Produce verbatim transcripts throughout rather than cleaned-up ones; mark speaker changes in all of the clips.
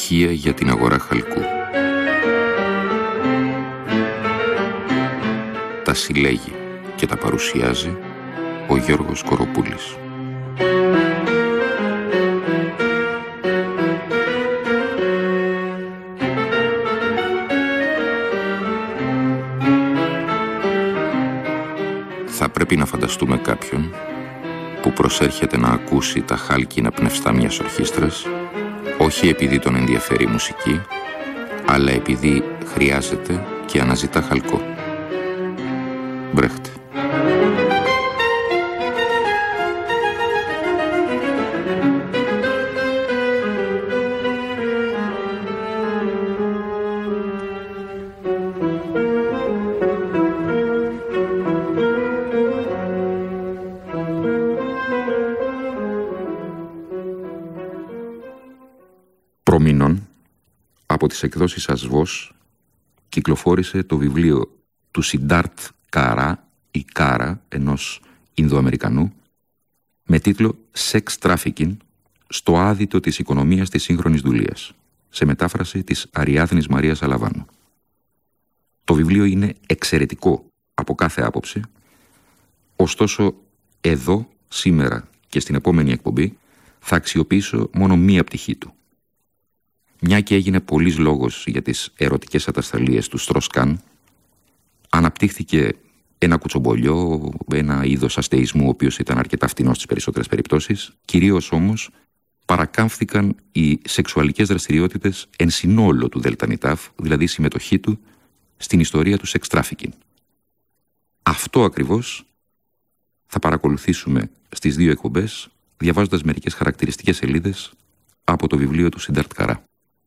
Speaker 1: στοιχεία για την αγορά χαλκού. Τα συλλέγει και τα παρουσιάζει ο Γιώργος Κοροπούλης. Θα πρέπει να φανταστούμε κάποιον που προσέρχεται να ακούσει τα χάλκινα πνευστά μιας ορχήστρας, όχι επειδή τον ενδιαφέρει η μουσική, αλλά επειδή χρειάζεται και αναζητά χαλκό. Μπρέχτε. Προμηνών, από τις εκδόσεις Ασβός, κυκλοφόρησε το βιβλίο του Σιντάρτ Κάρα ή Κάρα, ενός Ινδοαμερικανού, με τίτλο «Sex Trafficking στο άδυτο της οικονομίας της σύγχρονης δουλείας», σε μετάφραση της Αριάδνης Μαρίας Αλαβάνου. Το βιβλίο είναι εξαιρετικό από κάθε άποψη, ωστόσο εδώ, σήμερα και στην επόμενη εκπομπή, θα αξιοποιήσω μόνο μία πτυχή του. Μια και έγινε πολλής λόγος για τις ερωτικές ατασταλίες του Στροσκάν, αναπτύχθηκε ένα κουτσομπολιό, ένα είδος αστεϊσμού, ο οποίος ήταν αρκετά φτηνός στις περισσότερες περιπτώσεις. Κυρίως όμως παρακάμφθηκαν οι σεξουαλικές δραστηριότητες εν συνόλο του Δελτανιτάφ, δηλαδή η συμμετοχή του στην ιστορία του sex trafficking. Αυτό ακριβώς θα παρακολουθήσουμε στις δύο εκπομπές, διαβάζοντας μερικές χαρακτηριστικές σελίδες από το βιβλίο του Σιντάρτ Κάρα.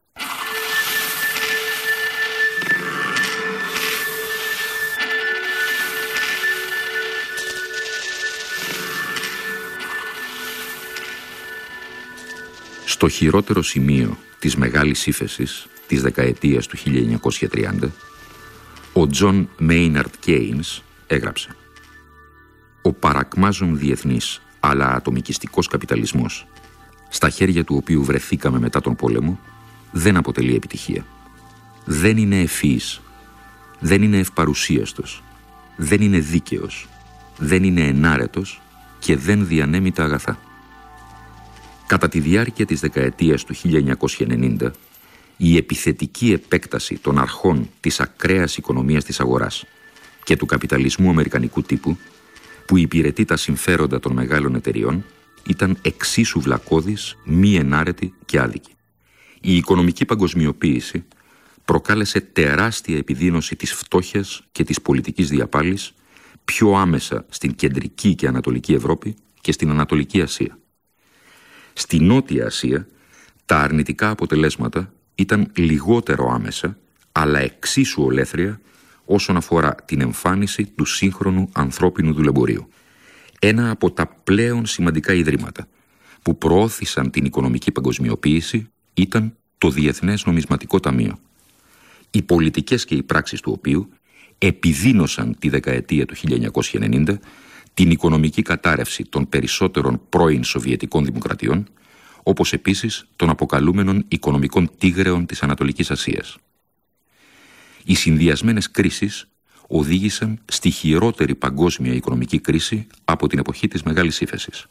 Speaker 1: Στο χειρότερο σημείο της μεγάλης ύφεσης της δεκαετίας του χίλια εννιακόσια τριάντα, ο Τζον Μέιναρντ Κέινς έγραψε «Ο παρακμάζων διεθνής αλλά ατομικιστικός καπιταλισμός, στα χέρια του οποίου βρεθήκαμε μετά τον πόλεμο, δεν αποτελεί επιτυχία. Δεν είναι ευφυής, δεν είναι ευπαρουσίαστος, δεν είναι δίκαιος, δεν είναι ενάρετος και δεν διανέμει τα αγαθά». Κατά τη διάρκεια της δεκαετίας του χίλια εννιακόσια ενενήντα, η επιθετική επέκταση των αρχών της ακραίας οικονομίας της αγοράς και του καπιταλισμού αμερικανικού τύπου, που υπηρετεί τα συμφέροντα των μεγάλων εταιριών, ήταν εξίσου βλακώδης, μη ενάρετη και άδικη. Η οικονομική παγκοσμιοποίηση προκάλεσε τεράστια επιδείνωση της φτώχειας και της πολιτικής διαπάλης, πιο άμεσα στην κεντρική και ανατολική Ευρώπη και στην Ανατολική Ασία. Στη Νότια Ασία, τα αρνητικά αποτελέσματα ήταν λιγότερο άμεσα, αλλά εξίσου ολέθρια όσον αφορά την εμφάνιση του σύγχρονου ανθρώπινου δουλεμπορίου. Ένα από τα πλέον σημαντικά ιδρύματα που προώθησαν την οικονομική παγκοσμιοποίηση ήταν το Διεθνές Νομισματικό Ταμείο, οι πολιτικές και οι πράξεις του οποίου επιδίνωσαν τη δεκαετία του χίλια εννιακόσια ενενήντα την οικονομική κατάρρευση των περισσότερων πρώην Σοβιετικών δημοκρατιών, όπως επίσης των αποκαλούμενων οικονομικών τίγρεων της Ανατολικής Ασίας. Οι συνδυασμένες κρίσεις οδήγησαν στη χειρότερη παγκόσμια οικονομική κρίση από την εποχή της Μεγάλης Ύφεσης.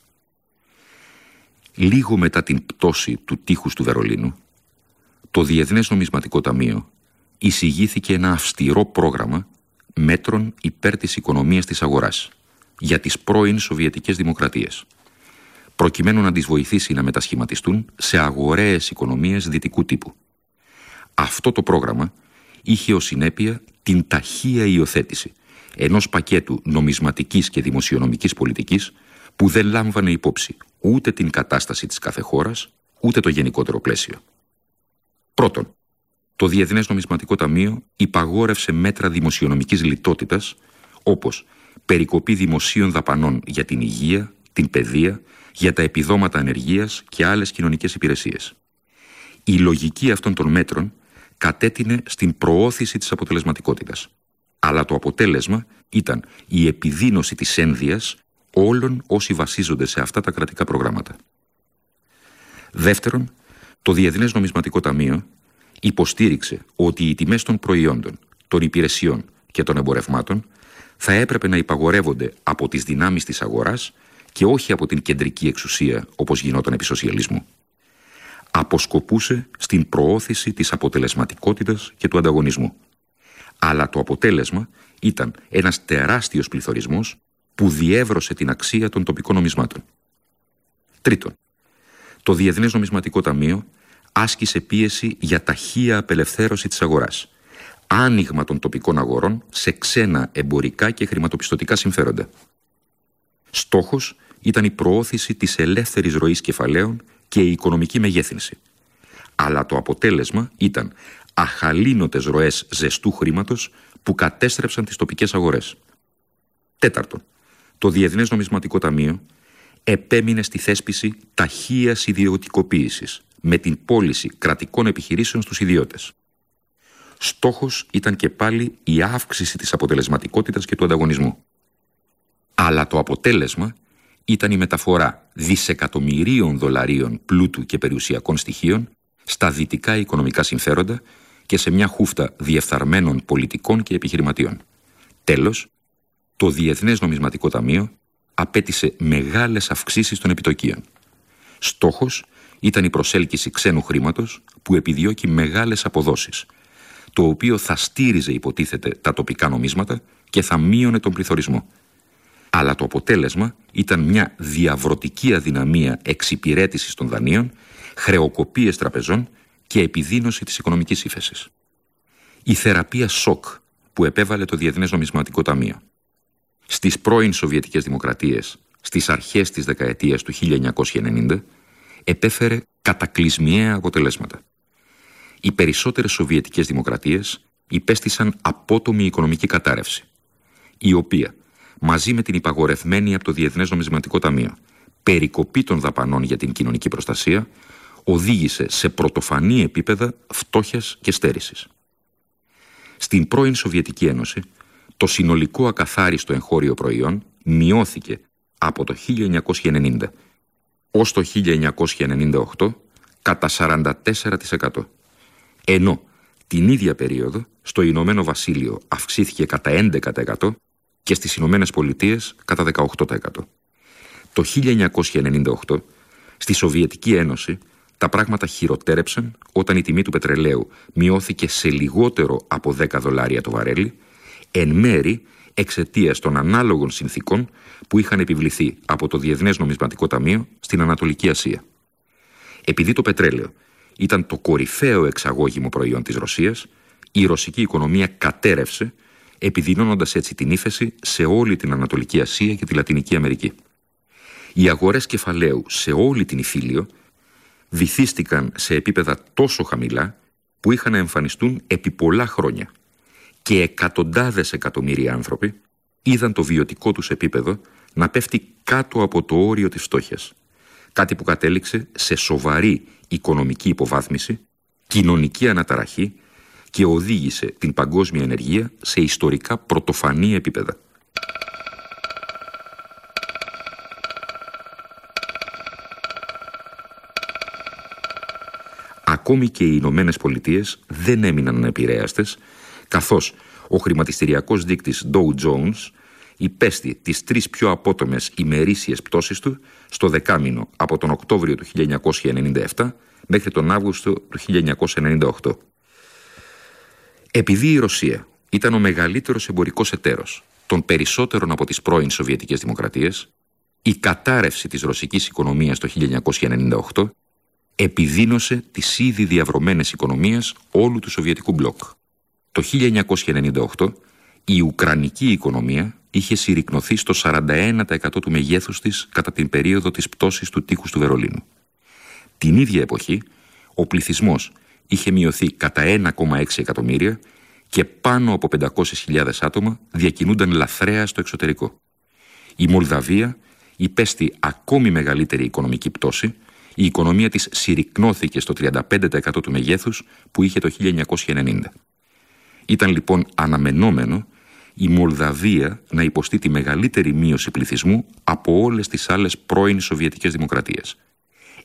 Speaker 1: Λίγο μετά την πτώση του τείχους του Βερολίνου, το Διεθνές Νομισματικό Ταμείο εισηγήθηκε ένα αυστηρό πρόγραμμα μέτρων υπέρ της οικονομίας της αγοράς για τις πρώην Σοβιετικές δημοκρατίες, προκειμένου να τις βοηθήσει να μετασχηματιστούν σε αγοραίες οικονομίες δυτικού τύπου. Αυτό το πρόγραμμα είχε ως συνέπεια την ταχεία υιοθέτηση ενός πακέτου νομισματικής και δημοσιονομικής πολιτικής που δεν λάμβανε υπόψη ούτε την κατάσταση της κάθε χώρας, ούτε το γενικότερο πλαίσιο. Πρώτον, το Διεθνές Νομισματικό Ταμείο υπαγόρευσε μέτρα δημοσιονομικής λιτότητας, όπως περικοπή δημοσίων δαπανών για την υγεία, την παιδεία, για τα επιδόματα ανεργίας και άλλες κοινωνικές υπηρεσίες. Η λογική αυτών των μέτρων κατέτεινε στην προώθηση της αποτελεσματικότητας, αλλά το αποτέλεσμα ήταν η επιδείνωση της ένδυας όλων όσοι βασίζονται σε αυτά τα κρατικά προγράμματα. Δεύτερον, Το Διεθνές Νομισματικό Ταμείο υποστήριξε ότι οι τιμές των προϊόντων, των υπηρεσιών και των εμπορευμάτων θα έπρεπε να υπαγορεύονται από τις δυνάμεις της αγοράς και όχι από την κεντρική εξουσία όπως γινόταν επί σοσιαλισμού. Αποσκοπούσε στην προώθηση της αποτελεσματικότητας και του ανταγωνισμού. Αλλά το αποτέλεσμα ήταν ένας τεράστιος πληθωρισμός που διεύρωσε την αξία των τοπικών νομισμάτων. Τρίτον, το Διεθνές Νομισματικό Ταμείο άσκησε πίεση για ταχεία απελευθέρωση της αγοράς, άνοιγμα των τοπικών αγορών σε ξένα εμπορικά και χρηματοπιστωτικά συμφέροντα. Στόχος ήταν η προώθηση της ελεύθερης ροής κεφαλαίων και η οικονομική μεγέθυνση. Αλλά το αποτέλεσμα ήταν αχαλήνοτες ροές ζεστού χρήματος που κατέστρεψαν τις τοπικές αγορές. Τέταρτον, το Διεθνές Νομισματικό Ταμείο επέμεινε στη θέσπιση ταχείας ιδιωτικοποίησης με την πώληση κρατικών επιχειρήσεων στους ιδιώτες. Στόχος ήταν και πάλι η αύξηση της αποτελεσματικότητας και του ανταγωνισμού. Αλλά το αποτέλεσμα ήταν η μεταφορά δισεκατομμυρίων δολαρίων πλούτου και περιουσιακών στοιχείων στα δυτικά οικονομικά συμφέροντα και σε μια χούφτα διεφθαρμένων πολιτικών και επιχειρηματιών. Τέλος, το Διεθνές Νομισματικό Ταμείο απέτησε μεγάλες αυξήσεις των επιτοκίων. Στόχος ήταν η προσέλκυση ξένου χρήματος που επιδιώκει μεγάλες αποδόσεις, το οποίο θα στήριζε υποτίθεται τα τοπικά νομίσματα και θα μείωνε τον πληθωρισμό. Αλλά το αποτέλεσμα ήταν μια διαβρωτική αδυναμία εξυπηρέτησης των δανείων, χρεοκοπίες τραπεζών και επιδείνωση της οικονομικής ύφεσης. Η θεραπεία σοκ που επέβαλε το Διεθνές Νομισματικό Ταμείο στις πρώην Σοβιετικές Δημοκρατίες στις αρχές της δεκαετίας του χίλια εννιακόσια ενενήντα επέφερε κατακλυσμιαία αποτελέσματα. Οι περισσότερες Σοβιετικές Δημοκρατίες υπέστησαν απότομη οικονομική κατάρρευση, η οποία, μαζί με την υπαγορευμένη από το Διεθνές Νομισματικό Ταμείο περικοπή των δαπανών για την κοινωνική προστασία, οδήγησε σε πρωτοφανή επίπεδα φτώχειας και στέρησης. Στην πρώην Σοβιετική Ένωση, το συνολικό ακαθάριστο εγχώριο προϊόν μειώθηκε από το χίλια εννιακόσια ενενήντα ως το χίλια εννιακόσια ενενήντα οκτώ κατά σαράντα τέσσερα τοις εκατό, ενώ την ίδια περίοδο στο Ηνωμένο Βασίλειο αυξήθηκε κατά έντεκα τοις εκατό και στις Ηνωμένες Πολιτείες κατά δεκαοκτώ τοις εκατό. Το χίλια εννιακόσια ενενήντα οκτώ στη Σοβιετική Ένωση τα πράγματα χειροτέρεψαν όταν η τιμή του πετρελαίου μειώθηκε σε λιγότερο από δέκα δολάρια το βαρέλι, εν μέρη εξαιτίας των ανάλογων συνθήκων που είχαν επιβληθεί από το Διεθνές Νομισματικό Ταμείο στην Ανατολική Ασία. Επειδή το πετρέλαιο ήταν το κορυφαίο εξαγώγημο προϊόν της Ρωσίας, η ρωσική οικονομία κατέρευσε, επιδεινώνοντας έτσι την ύφεση σε όλη την Ανατολική Ασία και τη Λατινική Αμερική. Οι αγορές κεφαλαίου σε όλη την Ιφίλιο βυθίστηκαν σε επίπεδα τόσο χαμηλά που είχαν να εμφανιστούν επί πολλά χρόνια και εκατοντάδες εκατομμύρια άνθρωποι είδαν το βιωτικό τους επίπεδο να πέφτει κάτω από το όριο της φτώχειας, κάτι που κατέληξε σε σοβαρή οικονομική υποβάθμιση, κοινωνική αναταραχή και οδήγησε την παγκόσμια ενεργεία σε ιστορικά πρωτοφανή επίπεδα. Ακόμη και οι Ηνωμένες Πολιτείες δεν έμειναν ανεπηρέαστες, καθώς ο χρηματιστηριακός δείκτης Dow Jones υπέστη τις τρεις πιο απότομες ημερήσιες πτώσεις του στο δεκάμηνο από τον Οκτώβριο του χίλια εννιακόσια ενενήντα επτά μέχρι τον Αύγουστο του χίλια εννιακόσια ενενήντα οκτώ. Επειδή η Ρωσία ήταν ο μεγαλύτερος εμπορικός εταίρος των περισσότερων από τις πρώην Σοβιετικές Δημοκρατίες, η κατάρρευση της ρωσικής οικονομίας το χίλια εννιακόσια ενενήντα οκτώ επιδείνωσε τις ήδη διαβρωμένες οικονομίες όλου του Σοβιετικού μπλοκ. Το χίλια εννιακόσια ενενήντα οκτώ η Ουκρανική οικονομία είχε συρρικνωθεί στο σαράντα ένα τοις εκατό του μεγέθους της κατά την περίοδο της πτώσης του τείχους του Βερολίνου. Την ίδια εποχή, ο πληθυσμός είχε μειωθεί κατά ένα κόμμα έξι εκατομμύρια και πάνω από πεντακόσιες χιλιάδες άτομα διακινούνταν λαθρέα στο εξωτερικό. Η Μολδαβία υπέστη ακόμη μεγαλύτερη οικονομική πτώση. Η οικονομία της συρρικνώθηκε στο τριάντα πέντε τοις εκατό του μεγέθους που είχε το χίλια εννιακόσια ενενήντα. Ήταν λοιπόν αναμενόμενο η Μολδαβία να υποστεί τη μεγαλύτερη μείωση πληθυσμού από όλες τις άλλες πρώην Σοβιετικές Δημοκρατίες.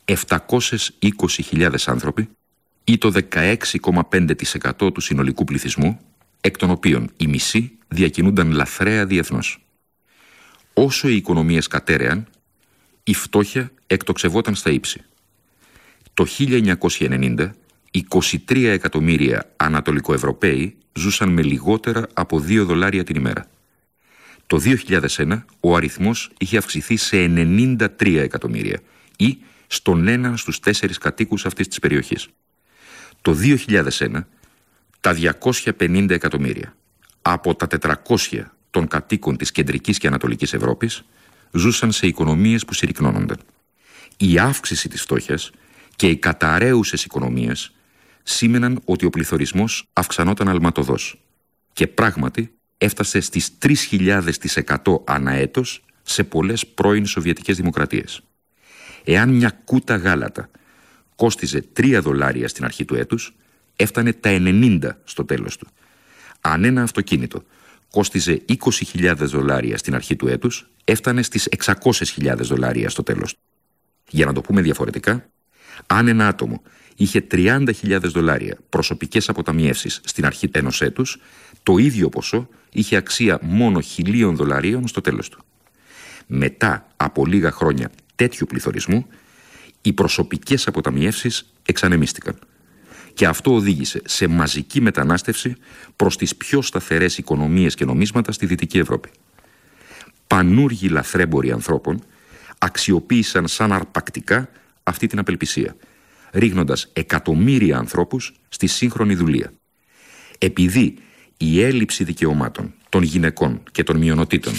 Speaker 1: επτακόσιες είκοσι χιλιάδες άνθρωποι ή το δεκαέξι κόμμα πέντε τοις εκατό του συνολικού πληθυσμού, εκ των οποίων οι μισοί διακινούνταν λαθρέα διεθνώς. Όσο οι οικονομίες κατέρεαν, η φτώχεια εκτοξευόταν στα ύψη. Το χίλια εννιακόσια ενενήντα, είκοσι τρία εκατομμύρια Ανατολικοευρωπαίοι ζούσαν με λιγότερα από δύο δολάρια την ημέρα. Το δύο χιλιάδες ένα ο αριθμός είχε αυξηθεί σε ενενήντα τρία εκατομμύρια ή στον έναν στους τέσσερις κατοίκους αυτής της περιοχής. Το δύο χιλιάδες ένα τα διακόσια πενήντα εκατομμύρια από τα τετρακόσια των κατοίκων της κεντρικής και ανατολικής Ευρώπης ζούσαν σε οικονομίες που συρρικνώνονταν. Η αύξηση της φτώχειας και οι καταραίουσες οικονομίες σήμαιναν ότι ο πληθωρισμός αυξανόταν αλματωδώς και πράγματι έφτασε στις τρεις χιλιάδες τοις εκατό ανά έτος σε πολλές πρώην Σοβιετικές δημοκρατίες. Εάν μια κούτα γάλατα κόστιζε τρία δολάρια στην αρχή του έτους, έφτανε τα ενενήντα στο τέλος του. Αν ένα αυτοκίνητο κόστιζε είκοσι χιλιάδες δολάρια στην αρχή του έτους, έφτανε στις εξακόσιες χιλιάδες δολάρια στο τέλος του. Για να το πούμε διαφορετικά, αν ένα άτομο είχε τριάντα χιλιάδες δολάρια προσωπικές αποταμιεύσεις στην αρχή ενός έτους, το ίδιο ποσό είχε αξία μόνο χιλίων δολαρίων στο τέλος του. Μετά από λίγα χρόνια τέτοιου πληθωρισμού, οι προσωπικές αποταμιεύσεις εξανεμίστηκαν. Και αυτό οδήγησε σε μαζική μετανάστευση προς τις πιο σταθερές οικονομίες και νομίσματα στη Δυτική Ευρώπη. Πανούργοι λαθρέμποροι ανθρώπων αξιοποίησαν σαν αρπακτικά αυτή την απελπισία, ρίχνοντας εκατομμύρια ανθρώπους στη σύγχρονη δουλεία. Επειδή η έλλειψη δικαιωμάτων των γυναικών και των μειονοτήτων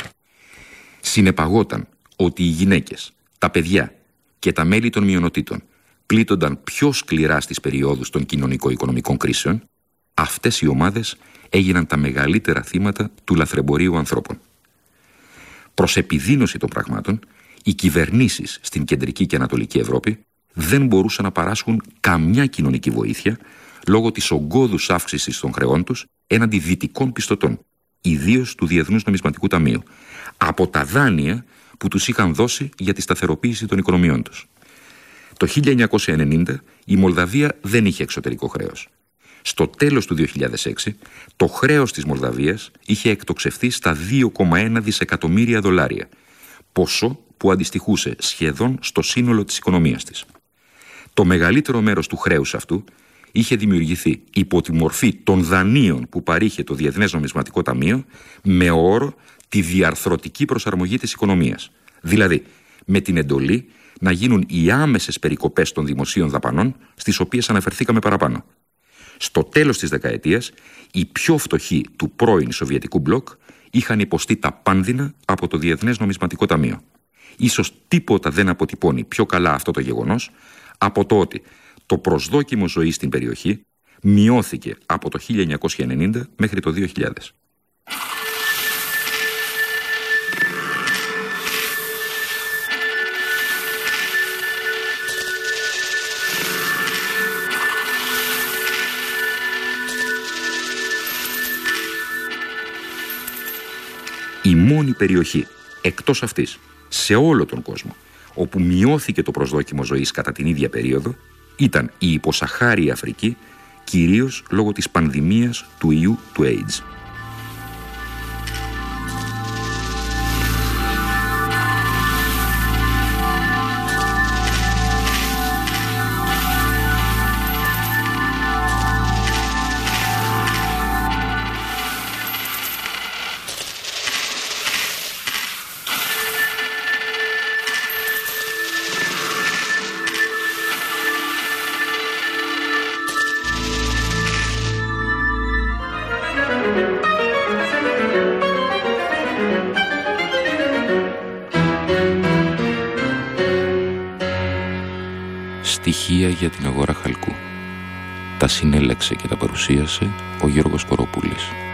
Speaker 1: συνεπαγόταν ότι οι γυναίκες, τα παιδιά και τα μέλη των μειονοτήτων πλήττονταν πιο σκληρά στις περιόδους των κοινωνικο-οικονομικών κρίσεων, αυτές οι ομάδες έγιναν τα μεγαλύτερα θύματα του λαθρεμπορίου ανθρώπων. Προς επιδείνωση των πραγμάτων, οι κυβερνήσεις στην κεντρική και ανατολική Ευρώπη δεν μπορούσαν να παράσχουν καμιά κοινωνική βοήθεια λόγω της ογκώδους αύξησης των χρεών τους έναντι δυτικών πιστωτών, ιδίως του Διεθνούς Νομισματικού Ταμείου, από τα δάνεια που τους είχαν δώσει για τη σταθεροποίηση των οικονομιών τους. Το χίλια εννιακόσια ενενήντα η Μολδαβία δεν είχε εξωτερικό χρέος. Στο τέλος του δύο χιλιάδες έξι το χρέος της Μολδαβίας είχε εκτοξευθεί στα δύο κόμμα ένα δισεκατομμύρια δολάρια, ποσό που αντιστοιχούσε σχεδόν στο σύνολο της οικονομίας της. Το μεγαλύτερο μέρος του χρέους αυτού είχε δημιουργηθεί υπό τη μορφή των δανείων που παρήχε το Διεθνές Νομισματικό Ταμείο με όρο τη διαρθρωτική προσαρμογή της οικονομίας, δηλαδή με την εντολή να γίνουν οι άμεσες περικοπές των δημοσίων δαπανών στις οποίες αναφερθήκαμε παραπάνω. Στο τέλος της δεκαετίας, οι πιο φτωχοί του πρώην Σοβιετικού μπλοκ είχαν υποστεί τα πάνδυνα από το Διεθνές Νομισματικό Ταμείο. Ίσως τίποτα δεν αποτυπώνει πιο καλά αυτό το γεγονός από το ότι το προσδόκιμο ζωής στην περιοχή μειώθηκε από το χίλια εννιακόσια ενενήντα μέχρι το δύο χιλιάδες. Η μόνη περιοχή εκτός αυτής σε όλο τον κόσμο όπου μειώθηκε το προσδόκιμο ζωής κατά την ίδια περίοδο ήταν η υποσαχάρια Αφρική, κυρίως λόγω της πανδημίας του ιού του AIDS. Στοιχεία για την αγορά χαλκού. Τα συνέλεξε και τα παρουσίασε ο Γιώργος Κοροπούλης.